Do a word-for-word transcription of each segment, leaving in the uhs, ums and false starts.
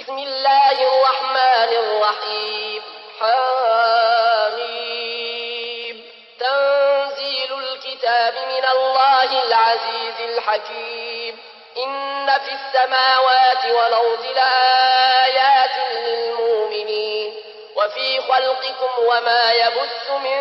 بسم الله الرحمن الرحيم. حميم. تنزيل الكتاب من الله العزيز الحكيم. إن في السماوات والأرض لآيات للمؤمنين وفي خلقكم وما يبث من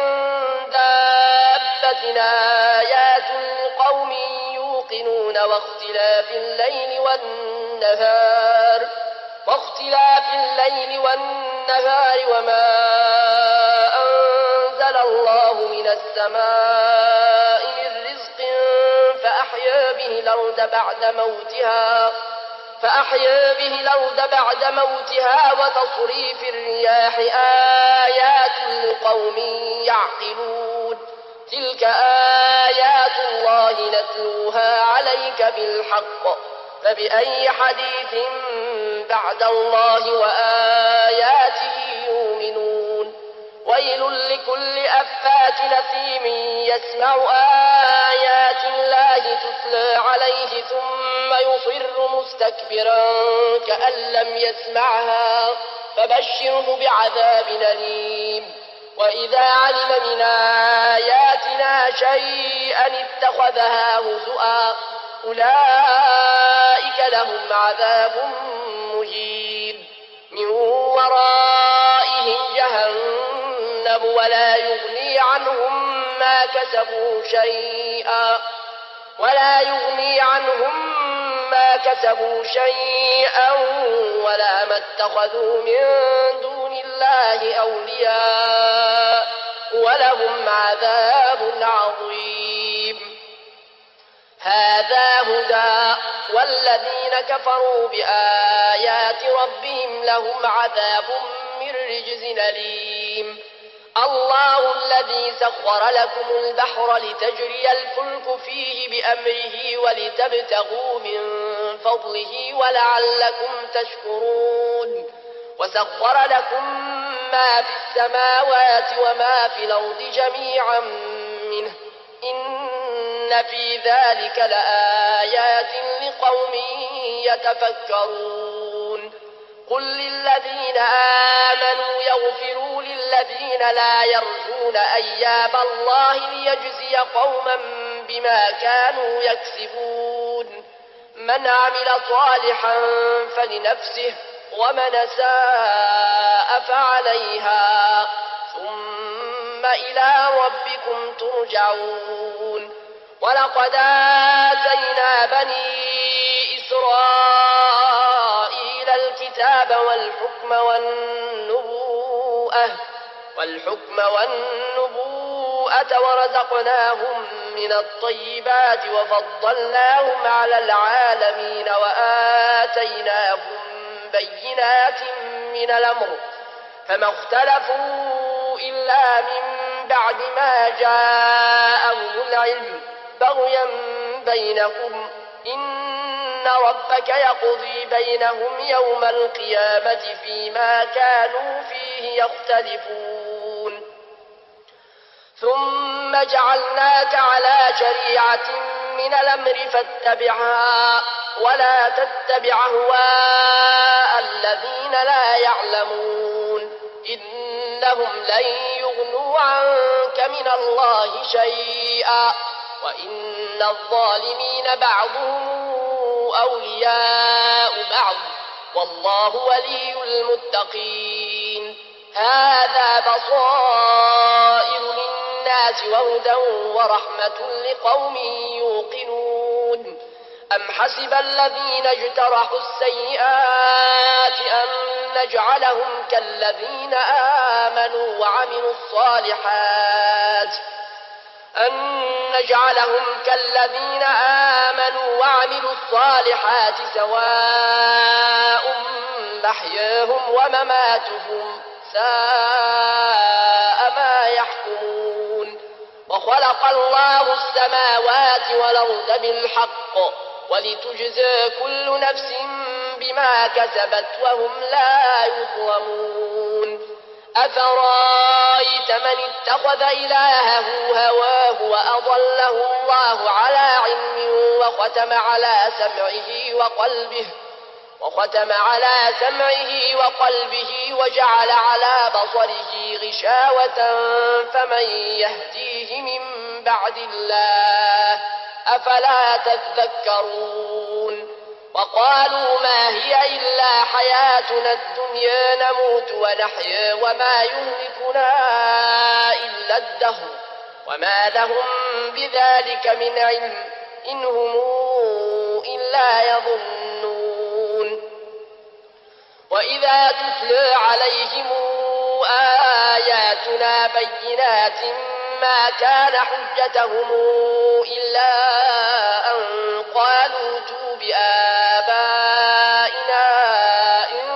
دابة آيات لقوم يوقنون واختلاف الليل والنهار واختلاف الليل والنهار وما أنزل الله من السماء من رزق فأحيا به الأرض بعد موتها فأحيا به الأرض بعد موتها وتصريف الرياح آيات لقوم يعقلون. تلك آيات الله نتلوها عليك بالحق فبأي حديث بعد الله وآياته يؤمنون. ويل لكل أفاك أثيم يسمع آيات الله تتلى عليه ثم يصر مستكبرا كأن لم يسمعها فبشره بعذاب أليم. وإذا علم من آياتنا شيئا اتخذها هزؤا أولئك لهم عذاب مهين من ورائهم جهنم ولا يغني عنهم ما كسبوا شيئا ولا يغني عنهم ما كسبوا شيئا ولا ما اتخذوا من دون الله أولياء ولهم عذاب عظيم. هذا هدى والذين كفروا بآيات ربهم لهم عذاب من رجز أليم. الله الذي سخر لكم البحر لتجري الفلك فيه بأمره ولتبتغوا من فضله ولعلكم تشكرون. وسخر لكم ما في السماوات وما في الأرض جميعا منه إن في ذلك لآيات لقوم يتفكرون. قل للذين آمنوا يغفروا للذين لا يرجون أيام الله ليجزي قوما بما كانوا يكسبون. من عمل صالحا فلنفسه ومن أساء فعليها ثم إلى ربكم ترجعون. ولقد آتينا بني إسرائيل الكتاب والحكم والنبوءة والحكم والنبوءة ورزقناهم من الطيبات وفضلناهم على العالمين وآتيناهم بينات من الأمر فما اختلفوا إلا من بعد ما جاءهم العلم بغيا بينهم إن ربك يقضي بينهم يوم القيامة فيما كانوا فيه يختلفون. ثم جعلناك على شريعة من الأمر فاتبعها ولا تتبع أهواء الذين لا يعلمون إنهم لن يغنوا عنك من الله شيئا وإن الظالمين بعضهم أولياء بعض والله ولي المتقين. هذا بصائر للناس وهدى ورحمة لقوم يوقنون. أم حسب الذين اجترحوا السيئات أن نجعلهم كالذين آمنوا وعملوا الصالحات أن نجعلهم كالذين آمنوا وعملوا الصالحات سواء محياهم ومماتهم ساء ما يحكمون. وخلق الله السماوات والأرض بالحق ولتجزى كل نفس بما كسبت وهم لا يظلمون. أفرايت من اتخذ إلهه هواه وأضله الله على علم وختم على سمعه وقلبه وختم على سمعه وقلبه وجعل على بصره غشاوة فمن يهديه من بعد الله أفلا تذكرون وقالوا ما هي إلا حياتنا الدنيا نموت ونحيا وما يهلكنا إلا الدهر وما لهم بذلك من علم إن هم إلا يظنون وإذا تتلى عليهم آياتنا بينات ما كان حجتهم إلا أن قالوا ائتوا بآبائنا إن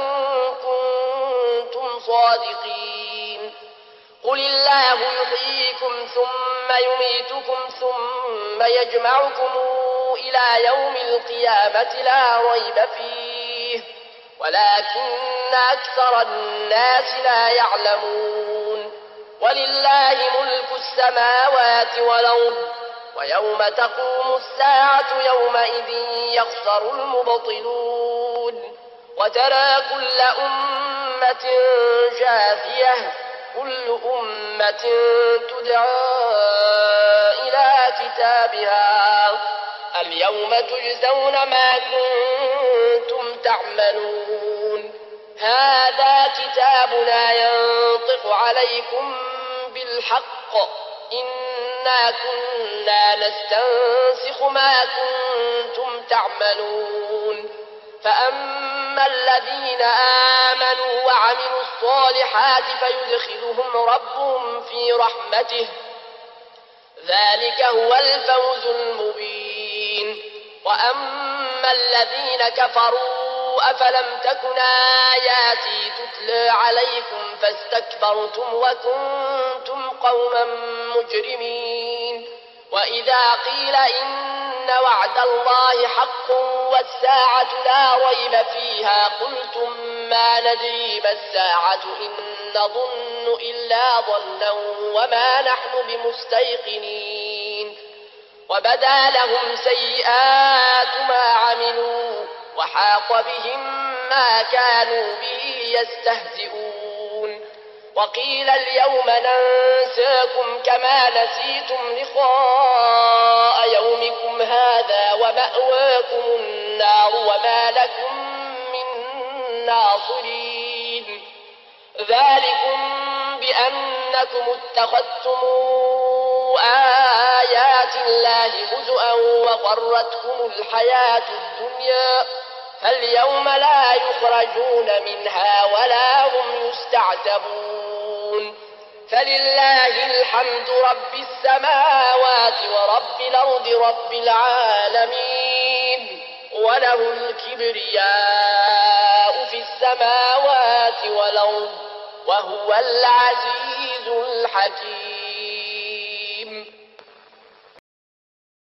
كنتم صادقين قل الله يحييكم ثم يميتكم ثم يجمعكم إلى يوم القيامة لا ريب فيه ولكن أكثر الناس لا يعلمون ولله ملك السماوات والأرض ويوم تقوم الساعة يومئذ يخسر المبطلون وترى كل أمة جاثية كل أمة تدعى إلى كتابها اليوم تجزون ما كنتم تعملون هذا كتابنا ينطق عليكم بالحق إنا كنا نستنسخ ما كنتم تعملون فأما الذين آمنوا وعملوا الصالحات فيدخلهم ربهم في رحمته ذلك هو الفوز المبين وأما الذين كفروا أفلم تكن آياتي تتلى عليكم فاستكبرتم وكنتم قوما مجرمين وإذا قيل إن وعد الله حق والساعة لا ريب فيها قلتم ما ندري ما الساعة إن نظن إلا ظنا وما نحن بمستيقنين وبدا لهم سيئات ما عملوا وحاق بهم ما كانوا به يستهزئون وقيل اليوم ننساكم كما نسيتم لقاء يومكم هذا ومأواكم النار وما لكم من ناصرين ذلكم بأنكم اتخذتم آيات الله هزؤا وغرتكم الحياة الدنيا فاليوم لا يخرجون منها ولا هم يستعتبون فلله الحمد رب السماوات ورب الأرض رب العالمين وله الكبرياء في السماوات والأرض وهو العزيز الحكيم